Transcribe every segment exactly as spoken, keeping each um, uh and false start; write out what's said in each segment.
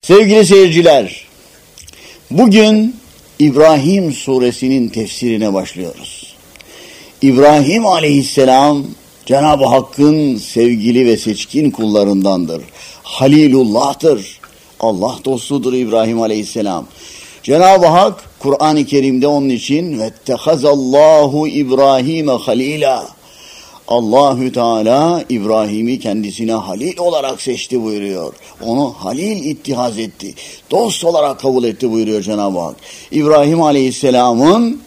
Sevgili seyirciler, bugün İbrahim suresinin tefsirine başlıyoruz. İbrahim aleyhisselam Cenab-ı Hakk'ın sevgili ve seçkin kullarındandır. Halilullah'tır. Allah dostudur İbrahim aleyhisselam. Cenab-ı Hak Kur'an-ı Kerim'de onun için vettehazallahu İbrahim'e halila. Allahü Teala İbrahim'i kendisine halil olarak seçti buyuruyor. Onu halil ittihaz etti. Dost olarak kabul etti buyuruyor Cenab-ı Hak. İbrahim Aleyhisselam'ın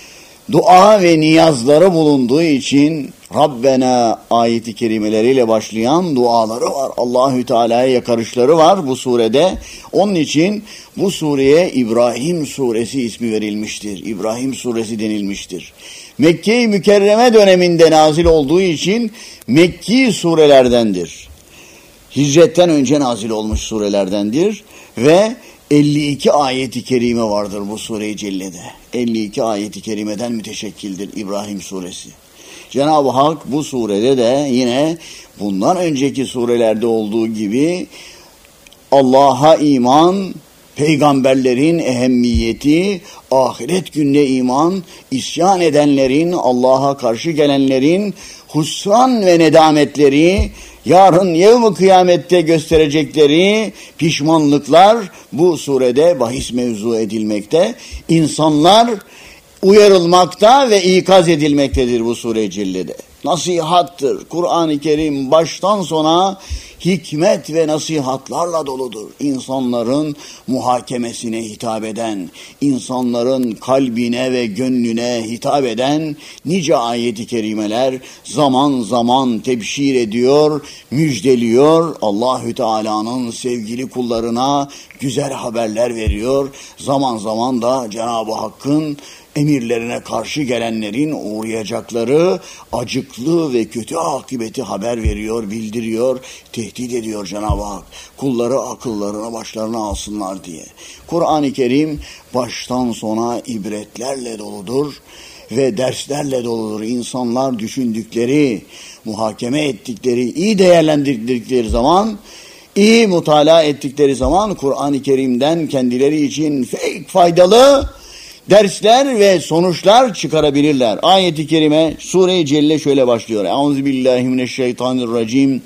dua ve niyazları bulunduğu için Rabbena ayeti kerimeleriyle başlayan duaları var. Allahü Teala'ya yakarışları var bu surede. Onun için bu sureye İbrahim suresi ismi verilmiştir. İbrahim suresi denilmiştir. Mekke-i Mükerreme döneminde nazil olduğu için Mekki surelerdendir. Hicretten önce nazil olmuş surelerdendir ve elli iki ayeti kerime vardır bu sure-i cellede. elli iki ayeti kerimeden müteşekkildir İbrahim suresi. Cenab-ı Hak bu surede de yine bundan önceki surelerde olduğu gibi Allah'a iman, peygamberlerin ehemmiyeti, ahiret gününe iman, isyan edenlerin, Allah'a karşı gelenlerin husran ve nedametleri, yarın yevm-i kıyamette gösterecekleri pişmanlıklar bu surede bahis mevzu edilmekte. İnsanlar uyarılmakta ve ikaz edilmektedir bu sure-i cellede. Nasihattır. Kur'an-ı Kerim baştan sona hikmet ve nasihatlarla doludur. İnsanların muhakemesine hitap eden, insanların kalbine ve gönlüne hitap eden nice ayet-i kerimeler zaman zaman tebşir ediyor, müjdeliyor. Allahü Teala'nın sevgili kullarına güzel haberler veriyor. Zaman zaman da Cenab-ı Hakk'ın emirlerine karşı gelenlerin uğrayacakları acıklı ve kötü akıbeti haber veriyor, bildiriyor, tehdit ediyor Cenab-ı Hak. Kulları akıllarına başlarına alsınlar diye. Kur'an-ı Kerim baştan sona ibretlerle doludur ve derslerle doludur. İnsanlar düşündükleri, muhakeme ettikleri, iyi değerlendirdikleri zaman, iyi mutala ettikleri zaman Kur'an-ı Kerim'den kendileri için faydalı dersler ve sonuçlar çıkarabilirler. Ayet-i kerime Sure-i Celle şöyle başlıyor. Euzubillahimineşşeytanirracim.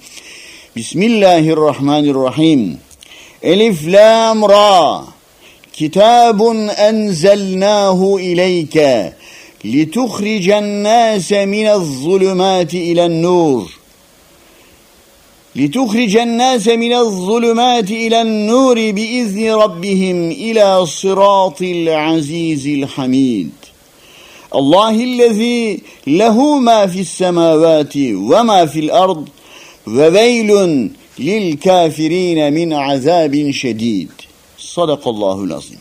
Bismillahirrahmanirrahim. Elif lam ra. Kitabun enzelnahu ileyke lituhricen nase minezzulumati ilen-nur. لِتُخْرِجَ النَّاسَ مِنَ الظُّلُمَاتِ إِلَى النُّورِ بِإِذْنِ رَبِّهِمْ إِلَى صِرَاطِ الْعَزِيزِ الْحَمِيدِ اللّٰهِ الَّذ۪ي لَهُ مَا فِي السَّمَاوَاتِ وَمَا فِي الْأَرْضِ وَوَيْلٌ لِلْكَافِر۪ينَ مِنْ عَذَابٍ شَد۪يدٍ Sadakallahu lazim.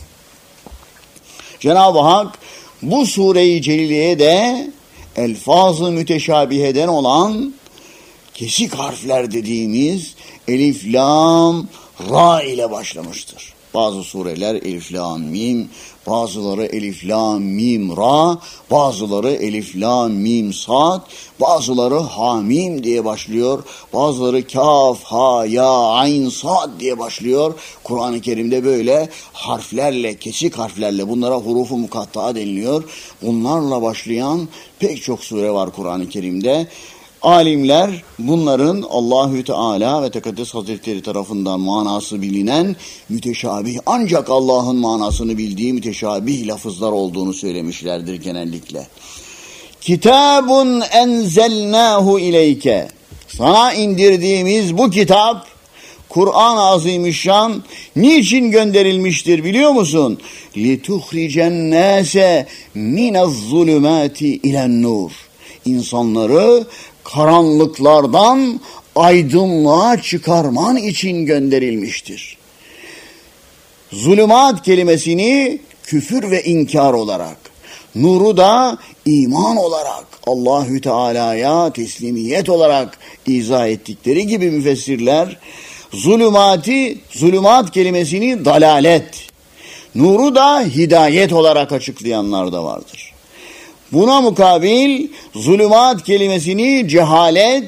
Cenab-ı Hak bu sure-i celileye de elfaz-ı müteşabiheden olan kesik harfler dediğimiz elif, lam, ra ile başlamıştır. Bazı sureler elif, lam, mim, bazıları elif, lam, mim, ra, bazıları elif, lam, mim, sad, bazıları ha, mim diye başlıyor, bazıları kaf, ha, ya, ayn, sad diye başlıyor. Kur'an-ı Kerim'de böyle harflerle, kesik harflerle, bunlara hurufu mukatta'a deniliyor. Bunlarla başlayan pek çok sure var Kur'an-ı Kerim'de. Alimler bunların Allahü Teala ve Tekaddes Hazretleri tarafından manası bilinen müteşabih, ancak Allah'ın manasını bildiği müteşabih lafızlar olduğunu söylemişlerdir genellikle. Kitabun enzelnahu ileyke. Sana indirdiğimiz bu kitap, Kur'an-ı Azimüşşan niçin gönderilmiştir biliyor musun? Lituhricen nase minezzulumati ilen-nur. İnsanları karanlıklardan aydınlığa çıkarman için gönderilmiştir. Zulümat kelimesini küfür ve inkar olarak, nuru da iman olarak, Allahü Teala'ya teslimiyet olarak izah ettikleri gibi müfessirler, zulümati, zulümat kelimesini dalalet, nuru da hidayet olarak açıklayanlar da vardır. Buna mukabil zulümat kelimesini cehalet,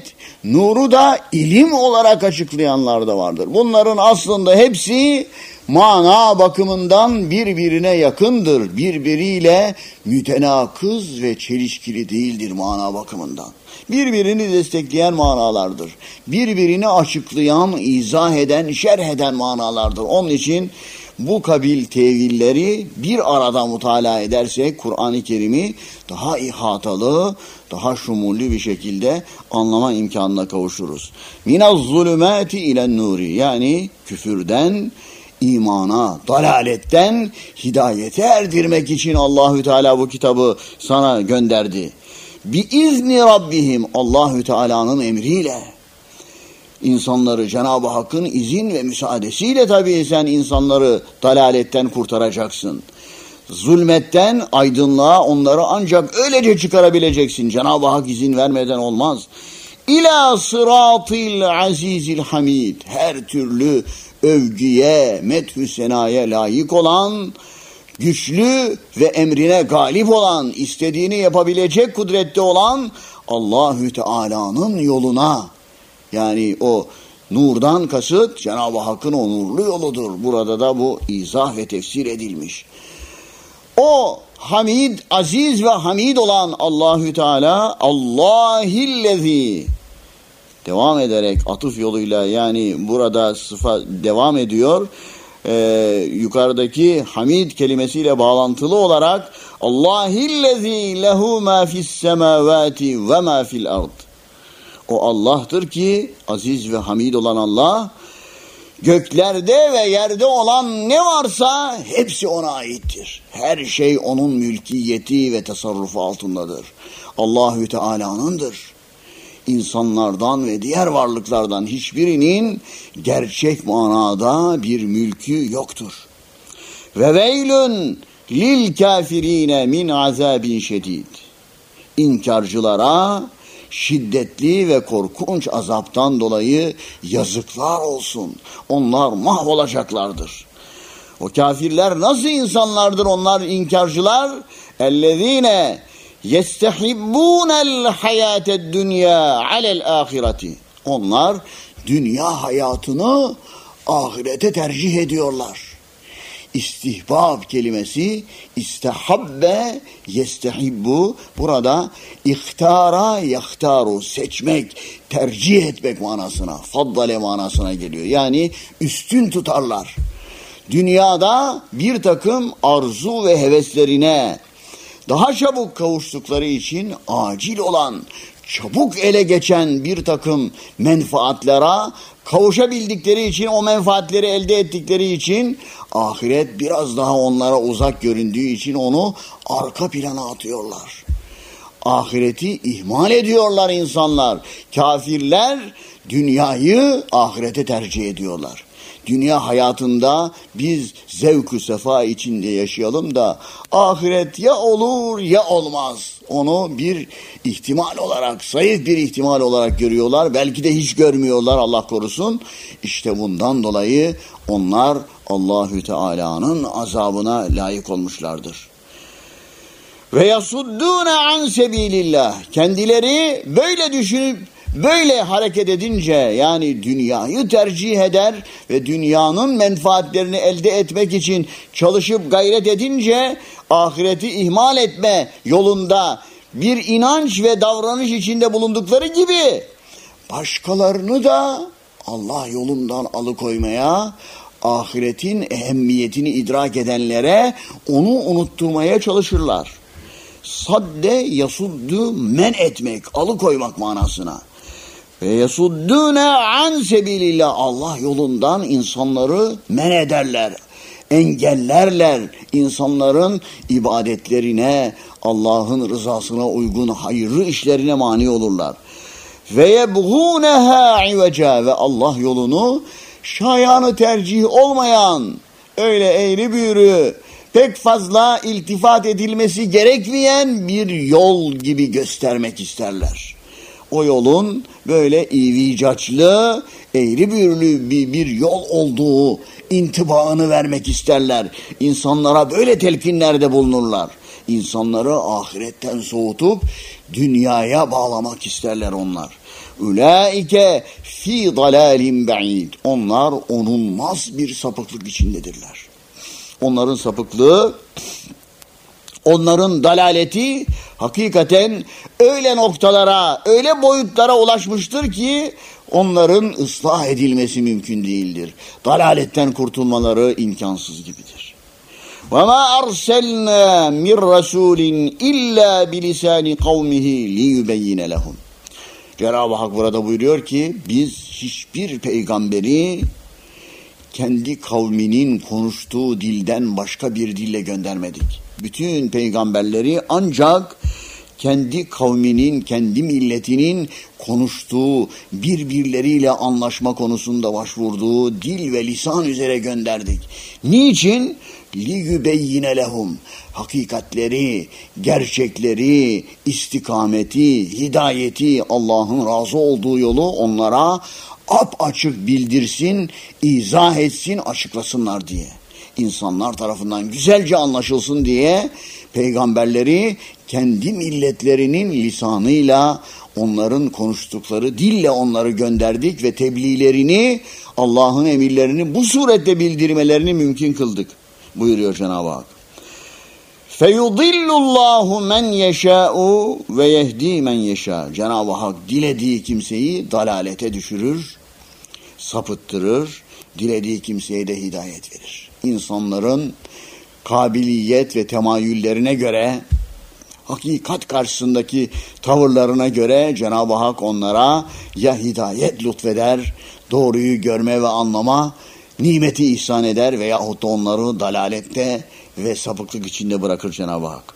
nuru da ilim olarak açıklayanlar da vardır. Bunların aslında hepsi mana bakımından birbirine yakındır. Birbiriyle mütenakız ve çelişkili değildir mana bakımından. Birbirini destekleyen manalardır. Birbirini açıklayan, izah eden, şerh eden manalardır. Onun için bu kabil tevilleri bir arada mutala edersek Kur'an-ı Kerim'i daha ihatalı, daha şumullü bir şekilde anlama imkanına kavuşuruz. Minaz zulümati ilen nuri, yani küfürden imana, dalaletten hidayete erdirmek için Allahü Teala bu kitabı sana gönderdi. Biizni Rabbihim, Allahü Teala'nın emriyle. İnsanları Cenab-ı Hakk'ın izin ve müsaadesiyle tabii sen insanları dalaletten kurtaracaksın. Zulmetten aydınlığa onları ancak öylece çıkarabileceksin. Cenab-ı Hak izin vermeden olmaz. İlâ sıratil azizil hamid, her türlü övgüye, methü senaya layık olan, güçlü ve emrine galip olan, istediğini yapabilecek kudrette olan Allahü Teala'nın yoluna, yani o nurdan kasıt Cenab-ı Hakk'ın o nurlu yoludur. Burada da bu izah ve tefsir edilmiş. O Hamid, aziz ve hamid olan Allahü Teala, Allahillezî, devam ederek atıf yoluyla, yani burada sıfat devam ediyor. Ee, yukarıdaki hamid kelimesiyle bağlantılı olarak Allahillezî lehu mâ fissemâvâti ve mâ fil ard. O Allah'tır ki, aziz ve hamid olan Allah, göklerde ve yerde olan ne varsa hepsi ona aittir. Her şey onun mülkiyeti ve tasarrufu altındadır. Allahü Teala'nındır. İnsanlardan ve diğer varlıklardan hiçbirinin gerçek manada bir mülkü yoktur. Ve veylün lil kafirine min azabin şedid. İnkarcılara şiddetli ve korkunç azaptan dolayı yazıklar olsun. Onlar mahvolacaklardır. O kafirler nasıl insanlardır, onlar inkarcılar? Ellezine yestehibbûnel hayâted dünya alel âhireti. Onlar dünya hayatını ahirete tercih ediyorlar. İstihbab kelimesi istahabbe yestehibbu, burada ihtara yahtaru, seçmek, tercih etmek manasına, faddale manasına geliyor. Yani üstün tutarlar. Dünyada bir takım arzu ve heveslerine daha çabuk kavuştukları için acil olan, çabuk ele geçen bir takım menfaatlere kavuşabildikleri için, o menfaatleri elde ettikleri için ahiret biraz daha onlara uzak göründüğü için onu arka plana atıyorlar. Ahireti ihmal ediyorlar insanlar. Kafirler dünyayı ahirete tercih ediyorlar. Dünya hayatında biz zevk-ü sefa içinde yaşayalım da ahiret ya olur ya olmaz. Onu bir ihtimal olarak, zayıf bir ihtimal olarak görüyorlar. Belki de hiç görmüyorlar, Allah korusun. İşte bundan dolayı onlar Allahü Teala'nın azabına layık olmuşlardır. Ve yasuddûne an sebilillah. Kendileri böyle düşünüp böyle hareket edince, yani dünyayı tercih eder ve dünyanın menfaatlerini elde etmek için çalışıp gayret edince ahireti ihmal etme yolunda bir inanç ve davranış içinde bulundukları gibi başkalarını da Allah yolundan alıkoymaya, ahiretin ehemmiyetini idrak edenlere onu unutturmaya çalışırlar. Sadde yasuddu, men etmek, alıkoymak manasına. Ve yasuddûne an sebilillah, Allah yolundan insanları men ederler, engellerler, insanların ibadetlerine, Allah'ın rızasına uygun hayırlı işlerine mani olurlar. Ve yebğûneha iveca, ve Allah yolunu şayanı tercih olmayan, öyle eğri büğrü, pek fazla iltifat edilmesi gerekmeyen bir yol gibi göstermek isterler. O yolun böyle ivicaçlı, eğri büğrülü bir, bir yol olduğu intibaını vermek isterler. İnsanlara böyle telkinlerde bulunurlar. İnsanları ahiretten soğutup dünyaya bağlamak isterler onlar. Ulaike fi dalalin ba'id. Onlar onulmaz bir sapıklık içindedirler. Onların sapıklığı, onların dalaleti hakikaten öyle noktalara, öyle boyutlara ulaşmıştır ki onların ıslah edilmesi mümkün değildir. Dalaletten kurtulmaları imkansız gibidir. وَمَا أَرْسَلْنَا مِنْ رَسُولٍ إِلَّا بِلِسَانِ قَوْمِهِ لِيُبَيِّنَ لَهُمْ. Cenab-ı Hak burada buyuruyor ki biz hiçbir peygamberi kendi kavminin konuştuğu dilden başka bir dille göndermedik. Bütün peygamberleri ancak kendi kavminin, kendi milletinin konuştuğu, birbirleriyle anlaşma konusunda başvurduğu dil ve lisan üzere gönderdik. Niçin? لِيُبَيِّنَ لَهُمْ. Hakikatleri, gerçekleri, istikameti, hidayeti, Allah'ın razı olduğu yolu onlara apaçık bildirsin, izah etsin, açıklasınlar diye. İnsanlar tarafından güzelce anlaşılsın diye peygamberleri kendi milletlerinin lisanıyla, onların konuştukları dille onları gönderdik ve tebliğlerini, Allah'ın emirlerini bu surette bildirmelerini mümkün kıldık buyuruyor Cenab-ı Hak. فَيُضِلُّ اللّٰهُ مَنْ يَشَاءُ وَيَهْد۪ي مَنْ يَشَاءُ. Cenab-ı Hak dilediği kimseyi dalalete düşürür, sapıttırır, dilediği kimseye de hidayet verir. İnsanların kabiliyet ve temayüllerine göre, hakikat karşısındaki tavırlarına göre Cenab-ı Hak onlara ya hidayet lütfeder, doğruyu görme ve anlama nimeti ihsan eder veyahut da onları dalalette ve sapıklık içinde bırakır Cenab-ı Hak.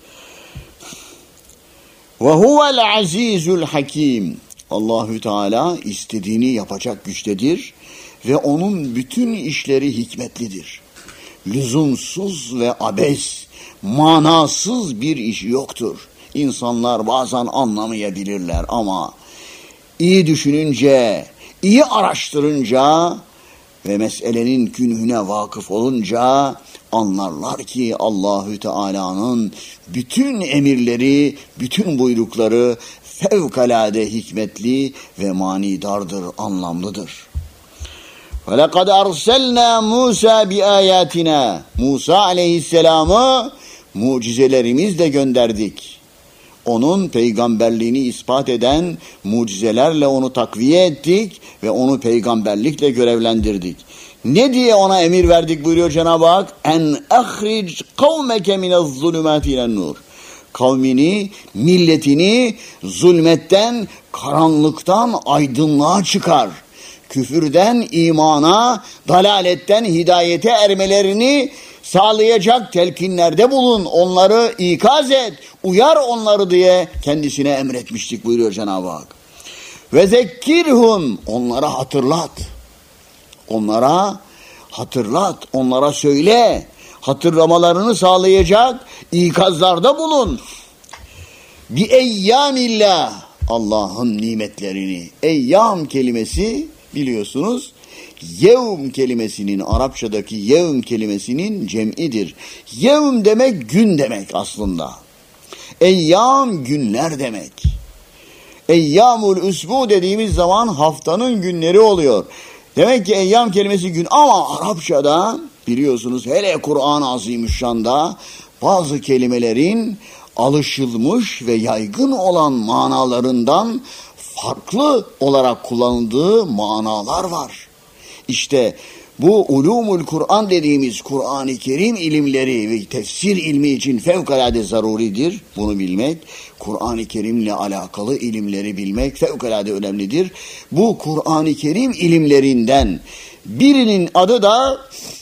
وَهُوَ الْعَز۪يزُ الْحَك۪يمُ. Allahü Teala istediğini yapacak güçtedir ve onun bütün işleri hikmetlidir. Lüzumsuz ve abes, manasız bir iş yoktur. İnsanlar bazen anlamayabilirler ama iyi düşününce, iyi araştırınca ve meselenin künhüne vakıf olunca anlarlar ki Allahü Teala'nın bütün emirleri, bütün buyrukları fevkalade hikmetli ve manidardır, anlamlıdır. وَلَقَدْ أَرْسَلْنَا مُوسَى بِآيَاتِنَا. Musa aleyhisselamı mucizelerimizle gönderdik. Onun peygamberliğini ispat eden mucizelerle onu takviye ettik ve onu peygamberlikle görevlendirdik. Ne diye ona emir verdik buyuruyor Cenab-ı Hak? En ahric kavmeke minez zulümati ilen nur. Kavmini, milletini zulmetten, karanlıktan aydınlığa çıkar. Küfürden imana, dalaletten hidayete ermelerini sağlayacak telkinlerde bulun, onları ikaz et, uyar onları diye kendisine emretmiştik buyuruyor Cenab-ı Hak. Ve zekkirhum, onlara hatırlat. Onlara hatırlat, onlara söyle, hatırlamalarını sağlayacak ikazlarda bulun. Bi eyyamillah, Allah'ın nimetlerini. Eyyam kelimesi biliyorsunuz, yevm kelimesinin, Arapçadaki yevm kelimesinin cem'idir. Yevm demek gün demek aslında. Eyyam günler demek. Eyyamul üsbu dediğimiz zaman haftanın günleri oluyor. Demek ki eyyam kelimesi gün ama Arapçada biliyorsunuz hele Kur'an-ı Azimüşşan'da bazı kelimelerin alışılmış ve yaygın olan manalarından farklı olarak kullanıldığı manalar var. İşte bu ulumul Kur'an dediğimiz Kur'an-ı Kerim ilimleri ve tefsir ilmi için fevkalade zaruridir. Bunu bilmek, Kur'an-ı Kerim'le alakalı ilimleri bilmek fevkalade önemlidir. Bu Kur'an-ı Kerim ilimlerinden birinin adı da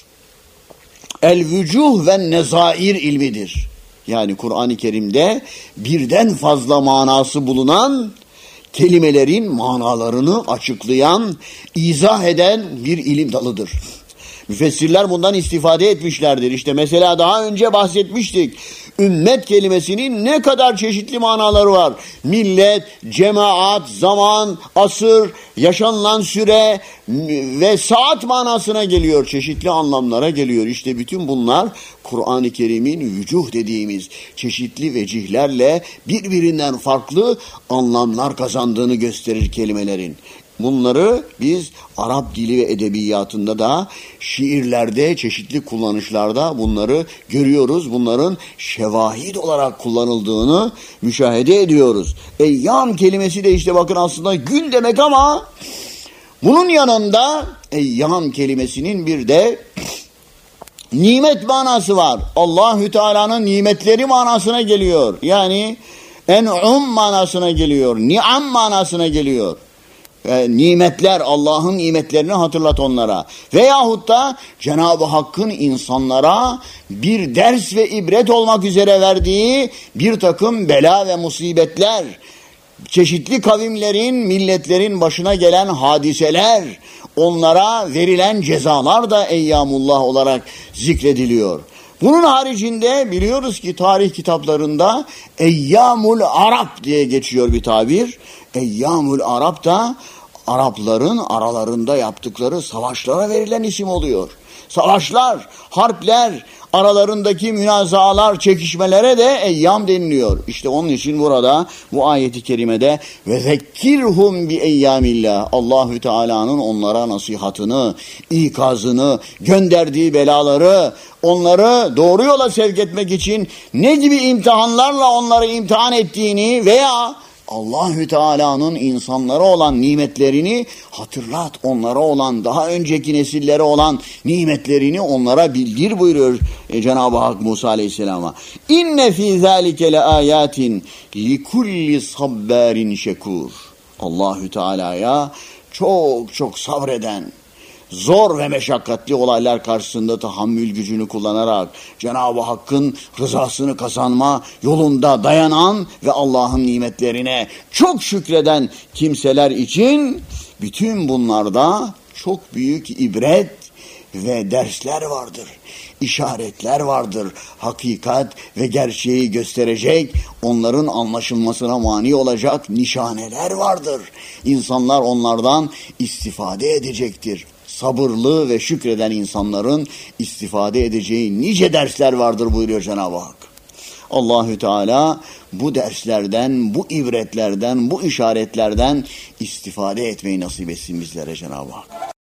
el-vücuh ve nezair ilmidir. Yani Kur'an-ı Kerim'de birden fazla manası bulunan kelimelerin manalarını açıklayan, izah eden bir ilim dalıdır. Müfessirler bundan istifade etmişlerdir. İşte mesela daha önce bahsetmiştik. Ümmet kelimesinin ne kadar çeşitli manaları var. Millet, cemaat, zaman, asır, yaşanılan süre ve saat manasına geliyor. Çeşitli anlamlara geliyor. İşte bütün bunlar Kur'an-ı Kerim'in vücuh dediğimiz çeşitli vecihlerle birbirinden farklı anlamlar kazandığını gösterir kelimelerin. Bunları biz Arap dili ve edebiyatında da, şiirlerde, çeşitli kullanışlarda bunları görüyoruz. Bunların şevahid olarak kullanıldığını müşahede ediyoruz. Eyyam kelimesi de işte bakın aslında gün demek ama bunun yanında eyyam kelimesinin bir de nimet manası var. Allahü Teala'nın nimetleri manasına geliyor. Yani en'um manasına geliyor. Ni'am manasına geliyor. E, nimetler, Allah'ın nimetlerini hatırlat onlara. Veyahut da Cenab-ı Hakk'ın insanlara bir ders ve ibret olmak üzere verdiği bir takım bela ve musibetler, çeşitli kavimlerin, milletlerin başına gelen hadiseler, onlara verilen cezalar da Eyyamullah olarak zikrediliyor. Bunun haricinde biliyoruz ki tarih kitaplarında Eyyamul Arap diye geçiyor bir tabir. Eyyamul Arap da Arapların aralarında yaptıkları savaşlara verilen isim oluyor. Savaşlar, harpler, aralarındaki münazalar, çekişmelere de eyyam deniliyor. İşte onun için burada bu ayeti kerimede ve zekkirhum bi eyyamillah, Allahü Teala'nın onlara nasihatını, ikazını, gönderdiği belaları, onları doğru yola sevk etmek için ne gibi imtihanlarla onları imtihan ettiğini veya Allahü Teala'nın insanlara olan nimetlerini hatırlat, onlara olan, daha önceki nesillere olan nimetlerini onlara bildir buyuruyor e, Cenab-ı Hak Musa Aleyhisselam'a. İnne fî zâlike le âyâtin likulli sabbârin şekûr. Allahü Teala'ya çok çok sabreden, zor ve meşakkatli olaylar karşısında tahammül gücünü kullanarak Cenab-ı Hakk'ın rızasını kazanma yolunda dayanan ve Allah'ın nimetlerine çok şükreden kimseler için bütün bunlarda çok büyük ibret ve dersler vardır. İşaretler vardır. Hakikat ve gerçeği gösterecek, onların anlaşılmasına mani olacak nişaneler vardır. İnsanlar onlardan istifade edecektir. Sabırlı ve şükreden insanların istifade edeceği nice dersler vardır buyuruyor Cenab-ı Hak. Allahü Teala bu derslerden, bu ibretlerden, bu işaretlerden istifade etmeyi nasip etsin bizlere Cenab-ı Hak.